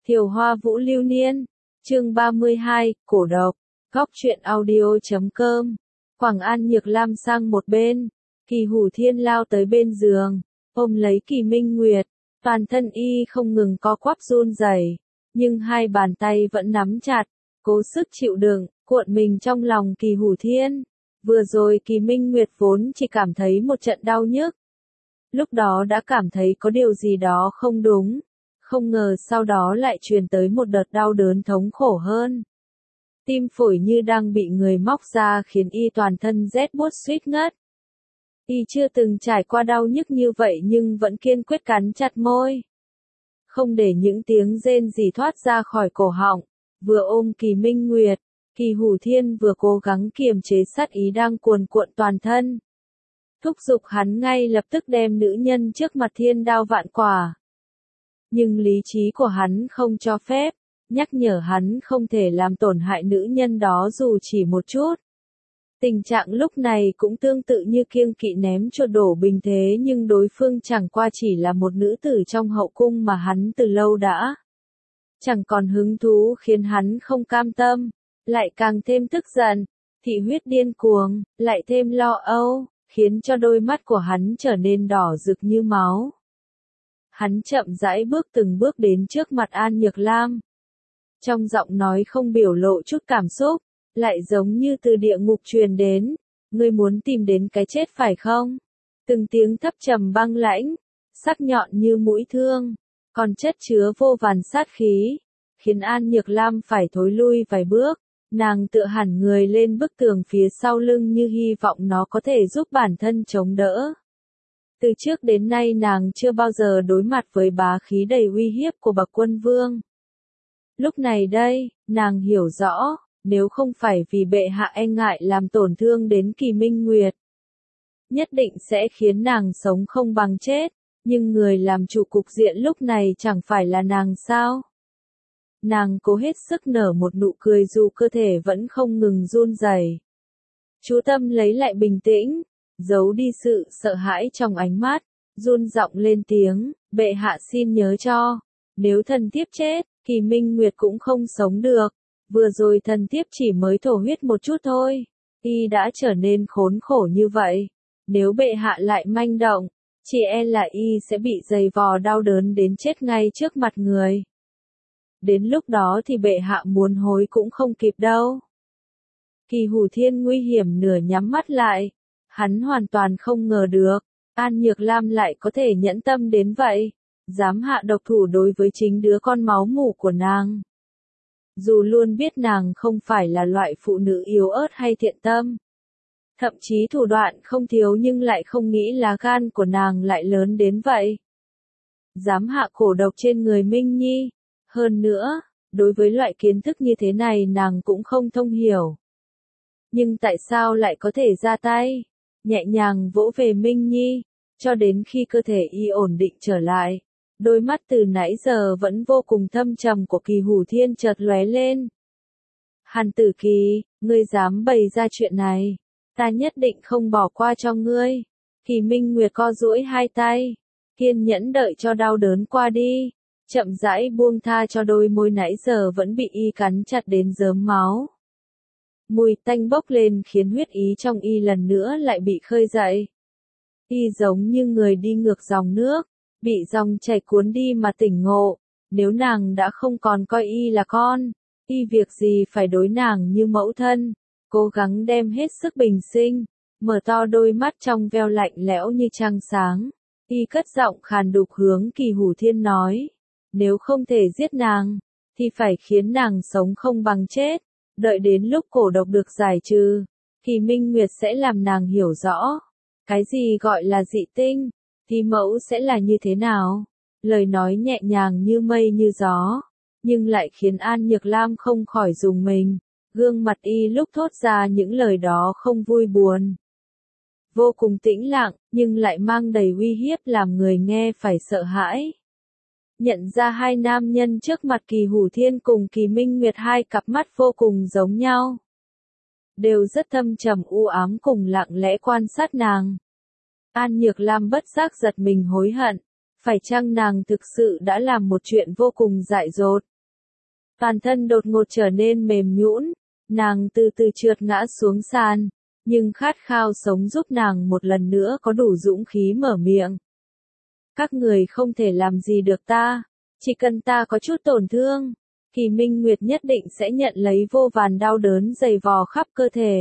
Thiều Hoa Vũ Lưu Niên, chương 32, Cổ Độc, Góc truyện audio.com. Quảng An Nhược Lam sang một bên, Kỳ Hủ Thiên lao tới bên giường, ôm lấy Kỳ Minh Nguyệt, toàn thân y không ngừng co quắp run rẩy, nhưng hai bàn tay vẫn nắm chặt, cố sức chịu đựng, cuộn mình trong lòng Kỳ Hủ Thiên. Vừa rồi Kỳ Minh Nguyệt vốn chỉ cảm thấy một trận đau nhức. Lúc đó đã cảm thấy có điều gì đó không đúng, không ngờ sau đó lại truyền tới một đợt đau đớn thống khổ hơn. Tim phổi như đang bị người móc ra khiến y toàn thân rét buốt suýt ngất. Y chưa từng trải qua đau nhức như vậy nhưng vẫn kiên quyết cắn chặt môi. Không để những tiếng rên rỉ thoát ra khỏi cổ họng, vừa ôm Kỳ Minh Nguyệt, Kỳ Hủ Thiên vừa cố gắng kiềm chế sát ý đang cuồn cuộn toàn thân. Thúc giục hắn ngay lập tức đem nữ nhân trước mặt thiên đao vạn quả. Nhưng lý trí của hắn không cho phép, nhắc nhở hắn không thể làm tổn hại nữ nhân đó dù chỉ một chút. Tình trạng lúc này cũng tương tự như kiêng kỵ ném chuột đổ bình thế, nhưng đối phương chẳng qua chỉ là một nữ tử trong hậu cung mà hắn từ lâu đã chẳng còn hứng thú, khiến hắn không cam tâm, lại càng thêm tức giận, thị huyết điên cuồng, lại thêm lo âu, khiến cho đôi mắt của hắn trở nên đỏ rực như máu. Hắn chậm rãi bước từng bước đến trước mặt An Nhược Lam. Trong giọng nói không biểu lộ chút cảm xúc, lại giống như từ địa ngục truyền đến, ngươi muốn tìm đến cái chết phải không? Từng tiếng thấp trầm băng lãnh, sắc nhọn như mũi thương, còn chất chứa vô vàn sát khí, khiến An Nhược Lam phải thối lui vài bước. Nàng tựa hẳn người lên bức tường phía sau lưng như hy vọng nó có thể giúp bản thân chống đỡ. Từ trước đến nay nàng chưa bao giờ đối mặt với bá khí đầy uy hiếp của bậc quân vương. Lúc này đây, nàng hiểu rõ, nếu không phải vì bệ hạ e ngại làm tổn thương đến Kỳ Minh Nguyệt, nhất định sẽ khiến nàng sống không bằng chết, nhưng người làm chủ cục diện lúc này chẳng phải là nàng sao? Nàng cố hết sức nở một nụ cười dù cơ thể vẫn không ngừng run rẩy. Chú tâm lấy lại bình tĩnh, giấu đi sự sợ hãi trong ánh mắt, run giọng lên tiếng, bệ hạ xin nhớ cho, nếu thần thiếp chết, Kỳ Minh Nguyệt cũng không sống được, vừa rồi thần thiếp chỉ mới thổ huyết một chút thôi, y đã trở nên khốn khổ như vậy, nếu bệ hạ lại manh động, chỉ e là y sẽ bị giày vò đau đớn đến chết ngay trước mặt người. Đến lúc đó thì bệ hạ muốn hối cũng không kịp đâu. Kỳ Hủ Thiên nguy hiểm nửa nhắm mắt lại. Hắn hoàn toàn không ngờ được, An Nhược Lam lại có thể nhẫn tâm đến vậy, dám hạ độc thủ đối với chính đứa con máu mủ của nàng. Dù luôn biết nàng không phải là loại phụ nữ yếu ớt hay thiện tâm, thậm chí thủ đoạn không thiếu, nhưng lại không nghĩ là gan của nàng lại lớn đến vậy. Dám hạ cổ độc trên người Minh Nhi. Hơn nữa, đối với loại kiến thức như thế này nàng cũng không thông hiểu. Nhưng tại sao lại có thể ra tay, nhẹ nhàng vỗ về Minh Nhi, cho đến khi cơ thể y ổn định trở lại. Đôi mắt từ nãy giờ vẫn vô cùng thâm trầm của Kỳ Hủ Thiên chợt lóe lên. Hàn Tử Kỳ, ngươi dám bày ra chuyện này, ta nhất định không bỏ qua cho ngươi. Kỳ Minh Nguyệt co duỗi hai tay, kiên nhẫn đợi cho đau đớn qua đi. Chậm rãi buông tha cho đôi môi nãy giờ vẫn bị y cắn chặt đến rớm máu. Mùi tanh bốc lên khiến huyết ý trong y lần nữa lại bị khơi dậy. Y giống như người đi ngược dòng nước, bị dòng chảy cuốn đi mà tỉnh ngộ. Nếu nàng đã không còn coi y là con, y việc gì phải đối nàng như mẫu thân. Cố gắng đem hết sức bình sinh, mở to đôi mắt trong veo lạnh lẽo như trăng sáng. Y cất giọng khàn đục hướng Kỳ Hủ Thiên nói. Nếu không thể giết nàng, thì phải khiến nàng sống không bằng chết. Đợi đến lúc cổ độc được giải trừ, Kỳ Minh Nguyệt sẽ làm nàng hiểu rõ. Cái gì gọi là dị tinh, thì mẫu sẽ là như thế nào. Lời nói nhẹ nhàng như mây như gió, nhưng lại khiến An Nhược Lam không khỏi rùng mình. Gương mặt y lúc thốt ra những lời đó không vui buồn. Vô cùng tĩnh lặng, nhưng lại mang đầy uy hiếp làm người nghe phải sợ hãi. Nhận ra hai nam nhân trước mặt Kỳ Hủ Thiên cùng Kỳ Minh Nguyệt, hai cặp mắt vô cùng giống nhau. Đều rất thâm trầm u ám cùng lặng lẽ quan sát nàng. An Nhược Lam bất giác giật mình hối hận. Phải chăng nàng thực sự đã làm một chuyện vô cùng dại dột, Toàn thân đột ngột trở nên mềm nhũn, nàng từ từ trượt ngã xuống sàn, nhưng khát khao sống giúp nàng một lần nữa có đủ dũng khí mở miệng. Các người không thể làm gì được ta, chỉ cần ta có chút tổn thương, Kỳ Minh Nguyệt nhất định sẽ nhận lấy vô vàn đau đớn dày vò khắp cơ thể.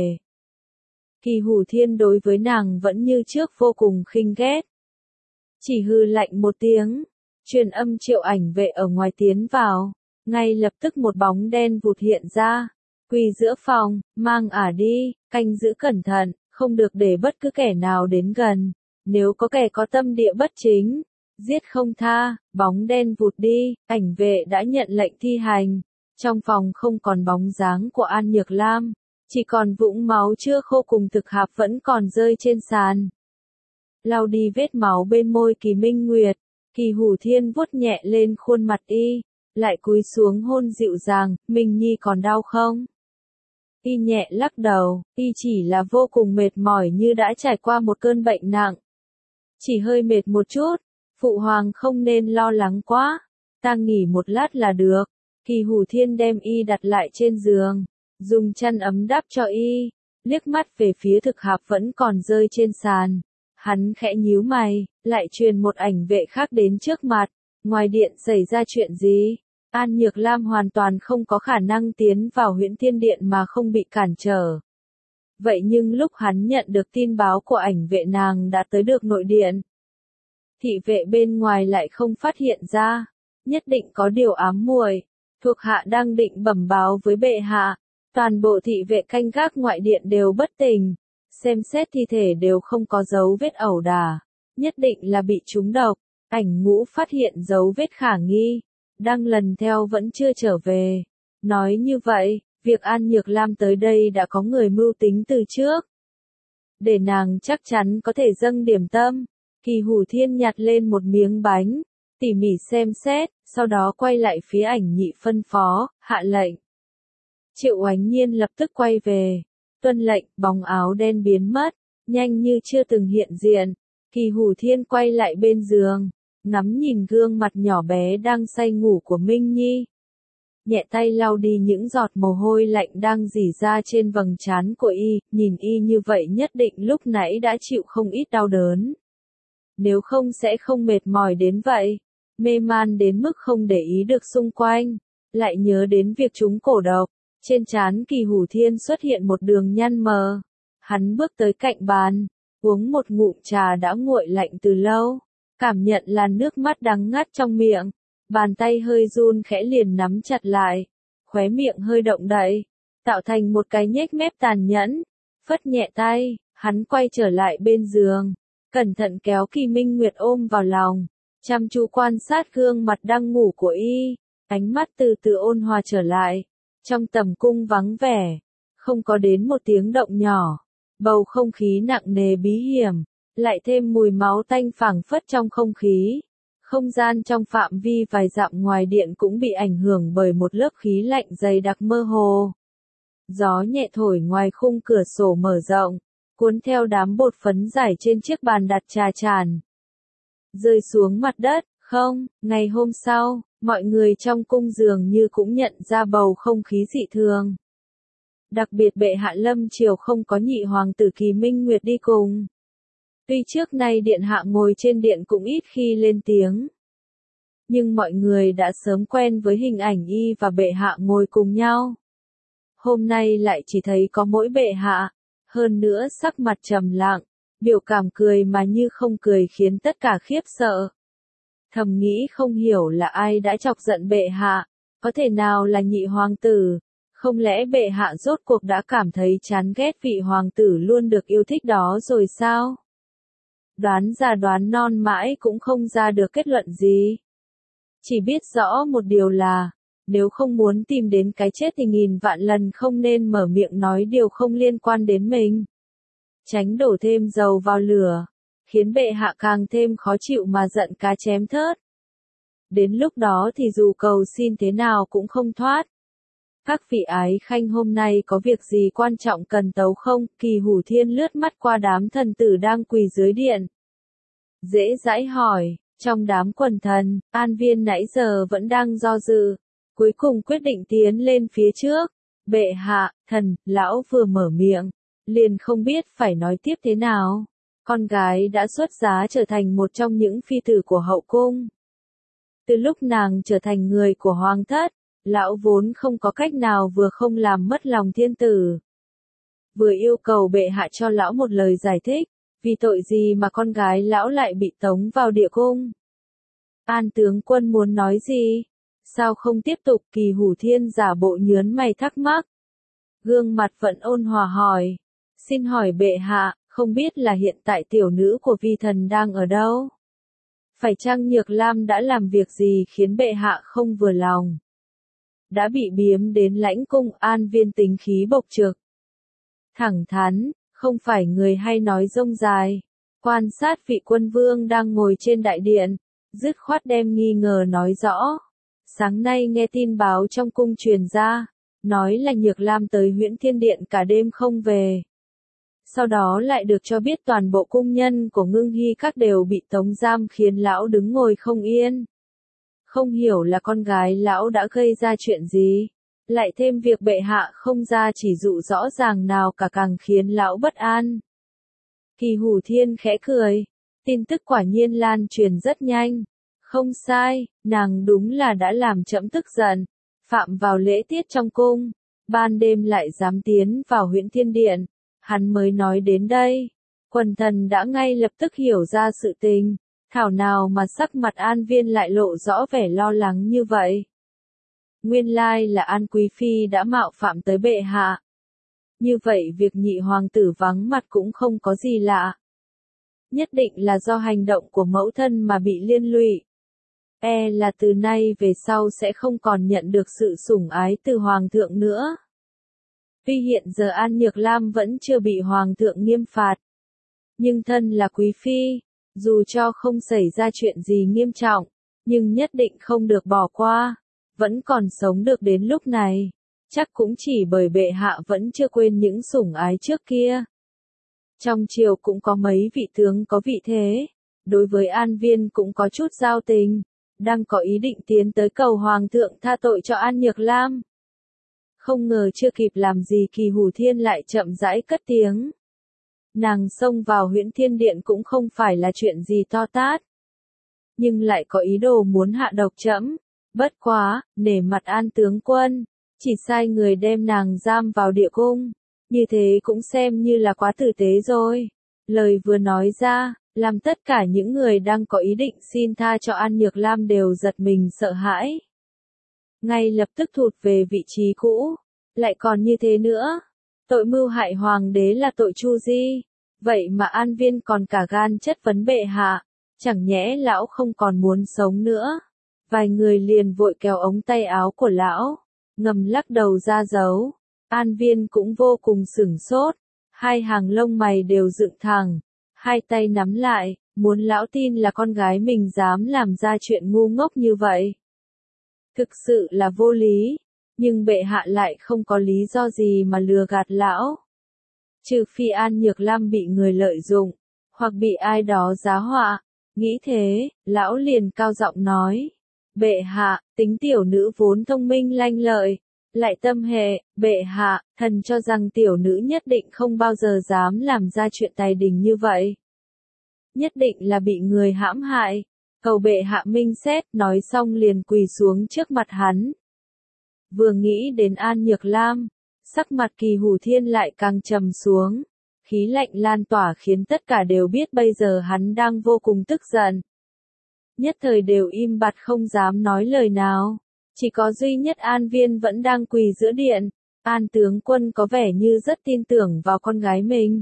Kỳ Hủ Thiên đối với nàng vẫn như trước vô cùng khinh ghét. Chỉ hừ lạnh một tiếng, truyền âm Triệu Ảnh Vệ ở ngoài tiến vào, ngay lập tức một bóng đen vụt hiện ra, quỳ giữa phòng, mang ả đi, canh giữ cẩn thận, không được để bất cứ kẻ nào đến gần, nếu có kẻ có tâm địa bất chính, giết không tha. Bóng đen vụt đi, Ảnh Vệ đã nhận lệnh thi hành, trong phòng không còn bóng dáng của An Nhược Lam, chỉ còn vũng máu chưa khô cùng thực hạp vẫn còn rơi trên sàn. Lau đi vết máu bên môi Kỳ Minh Nguyệt, Kỳ Hủ Thiên vuốt nhẹ lên khuôn mặt y, lại cúi xuống hôn dịu dàng, Minh Nhi còn đau không? Y nhẹ lắc đầu, y chỉ là vô cùng mệt mỏi như đã trải qua một cơn bệnh nặng. Chỉ hơi mệt một chút, Phụ Hoàng không nên lo lắng quá, ta nghỉ một lát là được. Kỳ Hủ Thiên đem y đặt lại trên giường, dùng chăn ấm đắp cho y, liếc mắt về phía thực hạp vẫn còn rơi trên sàn. Hắn khẽ nhíu mày, lại truyền một ảnh vệ khác đến trước mặt. Ngoài điện xảy ra chuyện gì? An Nhược Lam hoàn toàn không có khả năng tiến vào Huyễn Thiên Điện mà không bị cản trở. Vậy nhưng lúc hắn nhận được tin báo của ảnh vệ nàng đã tới được nội điện. Thị vệ bên ngoài lại không phát hiện ra, nhất định có điều ám muội. Thuộc hạ đang định bẩm báo với bệ hạ, toàn bộ thị vệ canh gác ngoại điện đều bất tỉnh, xem xét thi thể đều không có dấu vết ẩu đả, nhất định là bị trúng độc. Ảnh Ngũ phát hiện dấu vết khả nghi, đang lần theo vẫn chưa trở về. Nói như vậy, việc An Nhược Lam tới đây đã có người mưu tính từ trước. Để nàng chắc chắn có thể dâng điểm tâm, Kỳ Hủ Thiên nhặt lên một miếng bánh, tỉ mỉ xem xét, sau đó quay lại phía Ảnh Nhị phân phó, hạ lệnh. Triệu Oánh Nhiên lập tức quay về, tuân lệnh, bóng áo đen biến mất, nhanh như chưa từng hiện diện. Kỳ Hủ Thiên quay lại bên giường, ngắm nhìn gương mặt nhỏ bé đang say ngủ của Minh Nhi. Nhẹ tay lau đi những giọt mồ hôi lạnh đang rỉ ra trên vầng trán của y, nhìn y như vậy nhất định lúc nãy đã chịu không ít đau đớn. Nếu không sẽ không mệt mỏi đến vậy, mê man đến mức không để ý được xung quanh, lại nhớ đến việc trúng cổ độc. Trên trán Kỳ Hủ Thiên xuất hiện một đường nhăn mờ. Hắn bước tới cạnh bàn, uống một ngụm trà đã nguội lạnh từ lâu, cảm nhận làn nước mắt đắng ngắt trong miệng, bàn tay hơi run khẽ liền nắm chặt lại, khóe miệng hơi động đậy, tạo thành một cái nhếch mép tàn nhẫn, phất nhẹ tay, hắn quay trở lại bên giường, cẩn thận kéo Kỳ Minh Nguyệt ôm vào lòng, chăm chú quan sát gương mặt đang ngủ của y, ánh mắt từ từ ôn hòa trở lại. Trong tầm cung vắng vẻ, không có đến một tiếng động nhỏ, bầu không khí nặng nề bí hiểm, lại thêm mùi máu tanh phảng phất trong không khí. Không gian trong phạm vi vài dặm ngoài điện cũng bị ảnh hưởng bởi một lớp khí lạnh dày đặc mơ hồ. Gió nhẹ thổi ngoài khung cửa sổ mở rộng, cuốn theo đám bột phấn rải trên chiếc bàn đặt trà tràn, rơi xuống mặt đất. Không, ngày hôm sau, mọi người trong cung dường như cũng nhận ra bầu không khí dị thường. Đặc biệt bệ hạ lâm triều không có nhị hoàng tử Kỳ Minh Nguyệt đi cùng. Tuy trước nay điện hạ ngồi trên điện cũng ít khi lên tiếng, nhưng mọi người đã sớm quen với hình ảnh y và bệ hạ ngồi cùng nhau. Hôm nay lại chỉ thấy có mỗi bệ hạ, hơn nữa sắc mặt trầm lặng, biểu cảm cười mà như không cười khiến tất cả khiếp sợ. Thầm nghĩ không hiểu là ai đã chọc giận bệ hạ, có thể nào là nhị hoàng tử, không lẽ bệ hạ rốt cuộc đã cảm thấy chán ghét vị hoàng tử luôn được yêu thích đó rồi sao? Đoán ra đoán non mãi cũng không ra được kết luận gì. Chỉ biết rõ một điều là, nếu không muốn tìm đến cái chết thì nghìn vạn lần không nên mở miệng nói điều không liên quan đến mình. Tránh đổ thêm dầu vào lửa, khiến bệ hạ càng thêm khó chịu mà giận cá chém thớt. Đến lúc đó thì dù cầu xin thế nào cũng không thoát. Các vị ái khanh hôm nay có việc gì quan trọng cần tấu không? Kỳ Hủ Thiên lướt mắt qua đám thần tử đang quỳ dưới điện. Dễ dãi hỏi, trong đám quần thần, An Viên nãy giờ vẫn đang do dự. cuối cùng quyết định tiến lên phía trước. Bệ hạ, thần, lão vừa mở miệng, liền không biết phải nói tiếp thế nào. Con gái đã xuất giá trở thành một trong những phi tử của hậu cung. Từ lúc nàng trở thành người của hoàng thất, lão vốn không có cách nào vừa không làm mất lòng thiên tử, vừa yêu cầu bệ hạ cho lão một lời giải thích, vì tội gì mà con gái lão lại bị tống vào địa cung. An tướng quân muốn nói gì? Sao không tiếp tục? Kỳ Hủ Thiên giả bộ nhớn mày thắc mắc. Gương mặt vẫn ôn hòa hỏi. Xin hỏi bệ hạ, không biết là hiện tại tiểu nữ của vi thần đang ở đâu? Phải chăng Nhược Lam đã làm việc gì khiến bệ hạ không vừa lòng? Đã bị biếm đến lãnh cung. An Viên tính khí bộc trực, thẳng thắn, không phải người hay nói rông dài. Quan sát vị quân vương đang ngồi trên đại điện, dứt khoát đem nghi ngờ nói rõ. Sáng nay nghe tin báo trong cung truyền ra, nói là Nhược Lam tới Huyễn Thiên Điện cả đêm không về. Sau đó lại được cho biết toàn bộ cung nhân của Ngưng Hy các đều bị tống giam khiến lão đứng ngồi không yên. Không hiểu là con gái lão đã gây ra chuyện gì. Lại thêm việc bệ hạ không ra chỉ dụ rõ ràng nào cả càng khiến lão bất an. Kỳ Hủ Thiên khẽ cười. Tin tức quả nhiên lan truyền rất nhanh. Không sai, nàng đúng là đã làm trẫm tức giận. Phạm vào lễ tiết trong cung. Ban đêm lại dám tiến vào Huyễn Thiên Điện. Hắn mới nói đến đây. Quần thần đã ngay lập tức hiểu ra sự tình. Thảo nào mà sắc mặt An Viên lại lộ rõ vẻ lo lắng như vậy. Nguyên lai là An Quý Phi đã mạo phạm tới bệ hạ. Như vậy việc nhị hoàng tử vắng mặt cũng không có gì lạ. Nhất định là do hành động của mẫu thân mà bị liên lụy. Là từ nay về sau sẽ không còn nhận được sự sủng ái từ hoàng thượng nữa. Tuy hiện giờ An Nhược Lam vẫn chưa bị hoàng thượng nghiêm phạt. Nhưng thân là quý phi, dù cho không xảy ra chuyện gì nghiêm trọng, nhưng nhất định không được bỏ qua. Vẫn còn sống được đến lúc này, chắc cũng chỉ bởi bệ hạ vẫn chưa quên những sủng ái trước kia. Trong triều cũng có mấy vị tướng có vị thế, đối với An Viên cũng có chút giao tình, đang có ý định tiến tới cầu hoàng thượng tha tội cho An Nhược Lam. Không ngờ chưa kịp làm gì Kỳ Hủ Thiên lại chậm rãi cất tiếng. Nàng xông vào Huyễn Thiên Điện cũng không phải là chuyện gì to tát, nhưng lại có ý đồ muốn hạ độc trẫm. Bất quá, nể mặt An tướng quân, chỉ sai người đem nàng giam vào địa cung, như thế cũng xem như là quá tử tế rồi. Lời vừa nói ra, làm tất cả những người đang có ý định xin tha cho An Nhược Lam đều giật mình sợ hãi. Ngay lập tức thụt về vị trí cũ, lại còn như thế nữa. Tội mưu hại hoàng đế là tội chu di, vậy mà An Viên còn cả gan chất vấn bệ hạ, chẳng nhẽ lão không còn muốn sống nữa. Vài người liền vội kéo ống tay áo của lão, ngầm lắc đầu ra dấu. An Viên cũng vô cùng sửng sốt, hai hàng lông mày đều dựng thẳng, hai tay nắm lại, muốn lão tin là con gái mình dám làm ra chuyện ngu ngốc như vậy. Thực sự là vô lý, nhưng bệ hạ lại không có lý do gì mà lừa gạt lão. Trừ phi An Nhược Lam bị người lợi dụng, hoặc bị ai đó giá họa. Nghĩ thế, lão liền cao giọng nói. Bệ hạ, tính tiểu nữ vốn thông minh lanh lợi, lại tâm hệ, bệ hạ, thần cho rằng tiểu nữ nhất định không bao giờ dám làm ra chuyện tài đình như vậy. Nhất định là bị người hãm hại, cầu bệ hạ minh xét, nói xong liền quỳ xuống trước mặt hắn. Vừa nghĩ đến An Nhược Lam, sắc mặt Kỳ Hủ Thiên lại càng trầm xuống, khí lạnh lan tỏa khiến tất cả đều biết bây giờ hắn đang vô cùng tức giận. Nhất thời đều im bặt không dám nói lời nào, chỉ có duy nhất An Viên vẫn đang quỳ giữa điện. An tướng quân có vẻ như rất tin tưởng vào con gái mình,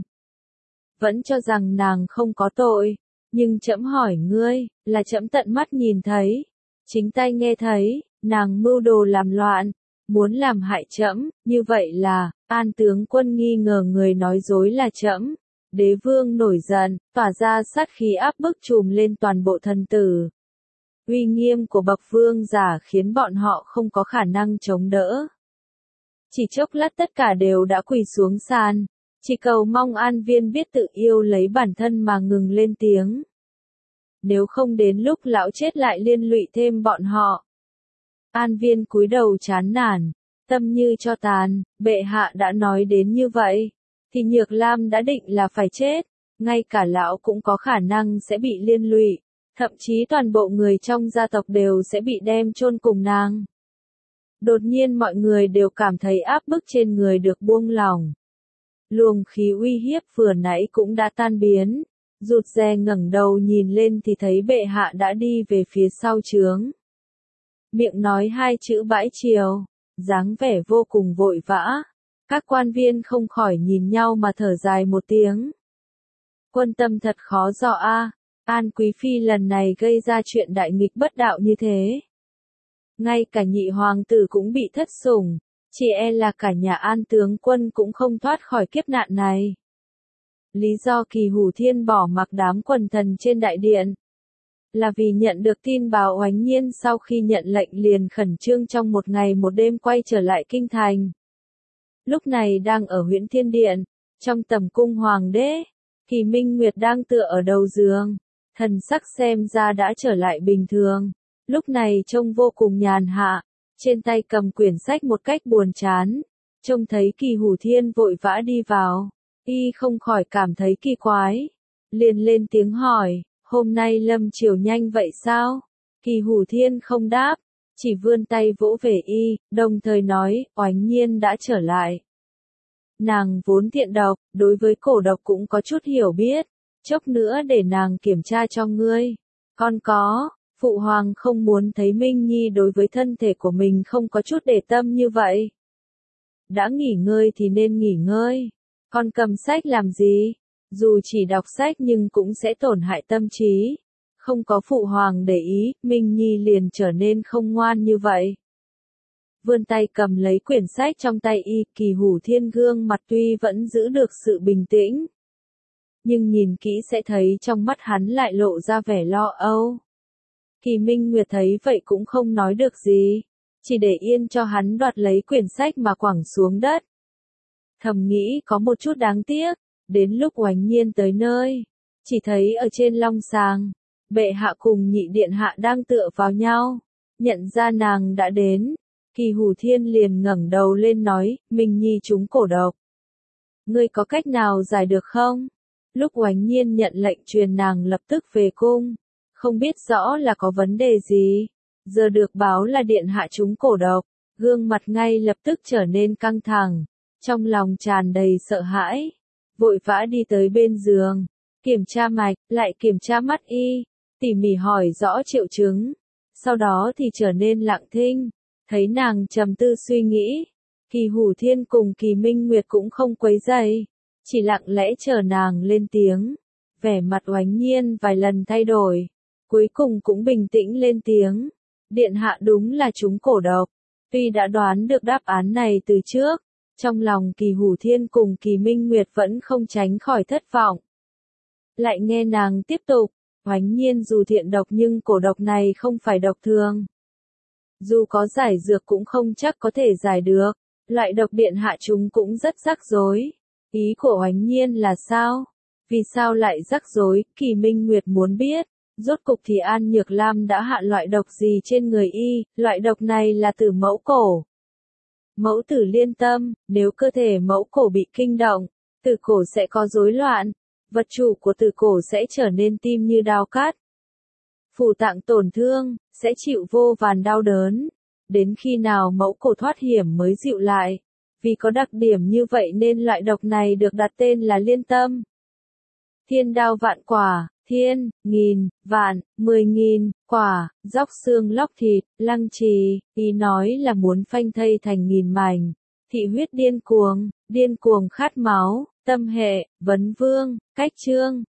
vẫn cho rằng nàng không có tội, nhưng trẫm hỏi ngươi, là trẫm tận mắt nhìn thấy, chính tai nghe thấy, nàng mưu đồ làm loạn, muốn làm hại trẫm, như vậy là, An tướng quân nghi ngờ người nói dối là trẫm. Đế vương nổi giận, tỏa ra sát khí áp bức trùm lên toàn bộ thần tử. Uy nghiêm của bậc vương giả khiến bọn họ không có khả năng chống đỡ. Chỉ chốc lát tất cả đều đã quỳ xuống sàn, chỉ cầu mong An Viên biết tự yêu lấy bản thân mà ngừng lên tiếng. Nếu không đến lúc lão chết lại liên lụy thêm bọn họ. An Viên cúi đầu chán nản, tâm như cho tàn, bệ hạ đã nói đến như vậy, thì Nhược Lam đã định là phải chết, ngay cả lão cũng có khả năng sẽ bị liên lụy, thậm chí toàn bộ người trong gia tộc đều sẽ bị đem chôn cùng nàng. Đột nhiên mọi người đều cảm thấy áp bức trên người được buông lỏng. Luồng khí uy hiếp vừa nãy cũng đã tan biến, rụt rè ngẩng đầu nhìn lên thì thấy bệ hạ đã đi về phía sau trướng. Miệng nói hai chữ bãi triều, dáng vẻ vô cùng vội vã. Các quan viên không khỏi nhìn nhau mà thở dài một tiếng. Quân tâm thật khó dò a, An Quý Phi lần này gây ra chuyện đại nghịch bất đạo như thế. Ngay cả nhị hoàng tử cũng bị thất sủng, chỉ e là cả nhà An tướng quân cũng không thoát khỏi kiếp nạn này. Lý do Kỳ Hủ Thiên bỏ mặc đám quần thần trên đại điện là vì nhận được tin báo Oánh Nhiên sau khi nhận lệnh liền khẩn trương trong một ngày một đêm quay trở lại kinh thành. Lúc này đang ở Huyễn Thiên Điện, trong tầm cung hoàng đế, Kỳ Minh Nguyệt đang tựa ở đầu giường, thần sắc xem ra đã trở lại bình thường, lúc này trông vô cùng nhàn hạ, trên tay cầm quyển sách một cách buồn chán, trông thấy Kỳ Hủ Thiên vội vã đi vào, y không khỏi cảm thấy kỳ quái, liền lên tiếng hỏi, hôm nay lâm chiều nhanh vậy sao? Kỳ Hủ Thiên không đáp, chỉ vươn tay vỗ về y, đồng thời nói, Oánh Nhiên đã trở lại. Nàng vốn thiện độc, đối với cổ độc cũng có chút hiểu biết, chốc nữa để nàng kiểm tra cho ngươi. Con có, Phụ Hoàng không muốn thấy Minh Nhi đối với thân thể của mình không có chút để tâm như vậy. Đã nghỉ ngơi thì nên nghỉ ngơi, con cầm sách làm gì? Dù chỉ đọc sách nhưng cũng sẽ tổn hại tâm trí. Không có Phụ Hoàng để ý, Minh Nhi liền trở nên không ngoan như vậy. Vươn tay cầm lấy quyển sách trong tay y, Kỳ Hủ Thiên gương mặt tuy vẫn giữ được sự bình tĩnh, nhưng nhìn kỹ sẽ thấy trong mắt hắn lại lộ ra vẻ lo âu. Kỳ Minh Nguyệt thấy vậy cũng không nói được gì, chỉ để yên cho hắn đoạt lấy quyển sách mà quẳng xuống đất. Thầm nghĩ có một chút đáng tiếc, đến lúc Oánh Nhiên tới nơi, chỉ thấy ở trên long sàng, bệ hạ cùng nhị điện hạ đang tựa vào nhau, nhận ra nàng đã đến. Kỳ Hủ Thiên liền ngẩng đầu lên nói, Minh Nhi trúng cổ độc. Ngươi có cách nào giải được không? Lúc Oánh Nhiên nhận lệnh truyền nàng lập tức về cung, không biết rõ là có vấn đề gì. Giờ được báo là điện hạ trúng cổ độc, gương mặt ngay lập tức trở nên căng thẳng, trong lòng tràn đầy sợ hãi, vội vã đi tới bên giường, kiểm tra mạch, lại kiểm tra mắt y, tỉ mỉ hỏi rõ triệu chứng, sau đó thì trở nên lặng thinh. Thấy nàng trầm tư suy nghĩ, Kỳ Hủ Thiên cùng Kỳ Minh Nguyệt cũng không quấy rầy, chỉ lặng lẽ chờ nàng lên tiếng. Vẻ mặt Oánh Nhiên vài lần thay đổi, cuối cùng cũng bình tĩnh lên tiếng. Điện hạ đúng là trúng cổ độc, tuy đã đoán được đáp án này từ trước, trong lòng Kỳ Hủ Thiên cùng Kỳ Minh Nguyệt vẫn không tránh khỏi thất vọng. Lại nghe nàng tiếp tục, Oánh Nhiên dù thiện độc nhưng cổ độc này không phải độc thường. Dù có giải dược cũng không chắc có thể giải được, loại độc điện hạ chúng cũng rất rắc rối. Ý của Oánh Nhiên là sao? Vì sao lại rắc rối? Kỳ Minh Nguyệt muốn biết, rốt cục thì An Nhược Lam đã hạ loại độc gì trên người y, loại độc này là tử mẫu cổ. Mẫu tử liên tâm, nếu cơ thể mẫu cổ bị kinh động, tử cổ sẽ có rối loạn, vật chủ của tử cổ sẽ trở nên tim như dao cắt. Phủ tạng tổn thương, sẽ chịu vô vàn đau đớn, đến khi nào mẫu cổ thoát hiểm mới dịu lại. Vì có đặc điểm như vậy nên loại độc này được đặt tên là liên tâm. Thiên đao vạn quả, thiên, nghìn, vạn, 10.000, quả, róc xương lóc thịt, lăng trì, ý nói là muốn phanh thây thành nghìn mảnh. Thị huyết điên cuồng khát máu, tâm hệ, vấn vương, cách chương.